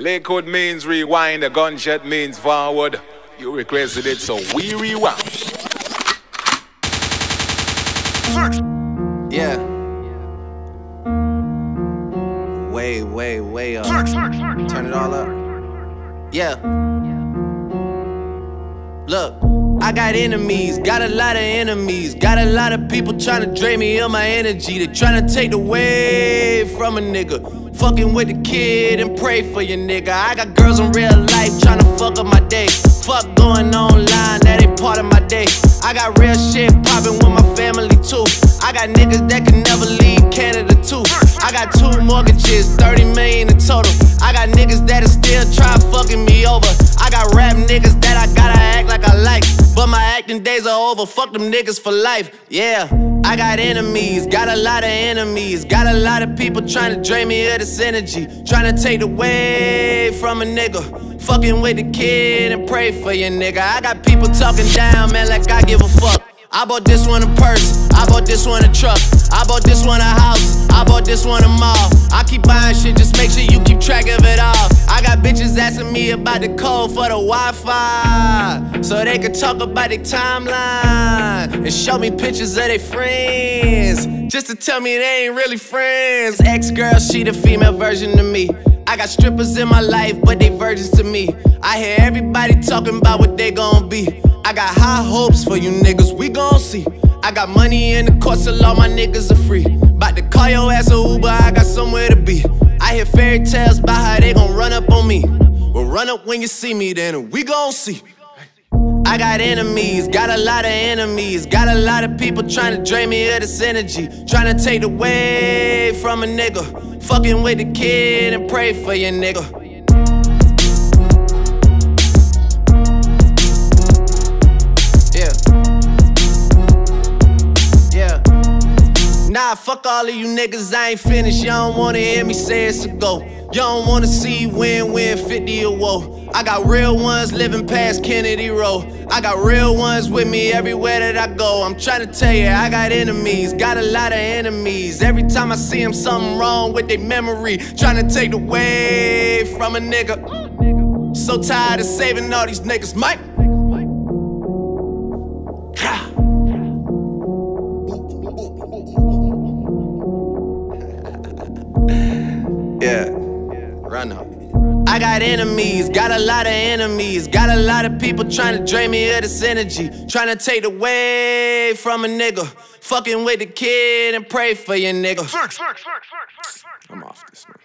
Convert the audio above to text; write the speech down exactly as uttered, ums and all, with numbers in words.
Lakewood means rewind, the gunshot means forward. You requested it, so we rewind. Yeah. Way, way, way up. Turn it all up. Yeah. Look, I got enemies, got a lot of enemies. Got a lot of people tryna drain me of my energy. They tryna take away from a nigga. Fucking with the kid and pray for your nigga. I got girls in real life tryna fuck up my day. Fuck going online, that ain't part of my day. I got real shit poppin' with my family too. I got niggas that can never leave Canada too. I got two mortgages, thirty million in total. I got niggas that'll still try fucking me over. I got rap niggas that I gotta act like I like, but my acting days are over, fuck them niggas for life. Yeah, I got enemies, got a lot of enemies. Got a lot of people trying to drain me of this energy, trying to take away from a nigga. Fucking with the kid and pray for your nigga. I got people talking down, man, like I give a fuck. I bought this one a purse, I bought this one a truck, I bought this one a house, I bought this one a mall. I keep buying shit, just make sure you keep track of it all. I got bitches asking me about the code for the Wi-Fi, so they can talk about their timeline and show me pictures of their friends, just to tell me they ain't really friends. Ex-girl, she the female version of me. I got strippers in my life, but they virgins to me. I hear everybody talking about what they gon' be. I got high hopes for you niggas, we gon' see. I got money in the course, so all my niggas are free. Bout to call your ass a Uber, I got somewhere to be. I hear fairy tales about how they gon' run up on me. Well, run up when you see me, then we gon' see. I got enemies, got a lot of enemies. Got a lot of people trying to drain me of this energy, trying to take away from a nigga. Fucking with the kid and pray for your nigga. Nah, fuck all of you niggas, I ain't finished. You don't wanna hear me say it's a go. You don't wanna see win-win fifty or woe. I got real ones living past Kennedy Road. I got real ones with me everywhere that I go. I'm trying to tell you, I got enemies, got a lot of enemies. Every time I see them, something wrong with their memory, trying to take away from a nigga. So tired of saving all these niggas, Mike. Yeah, run up. I got enemies, got a lot of enemies. Got a lot of people trying to drain me of this energy, trying to take away from a nigga. Fucking with the kid and pray for your nigga. I'm off this, man.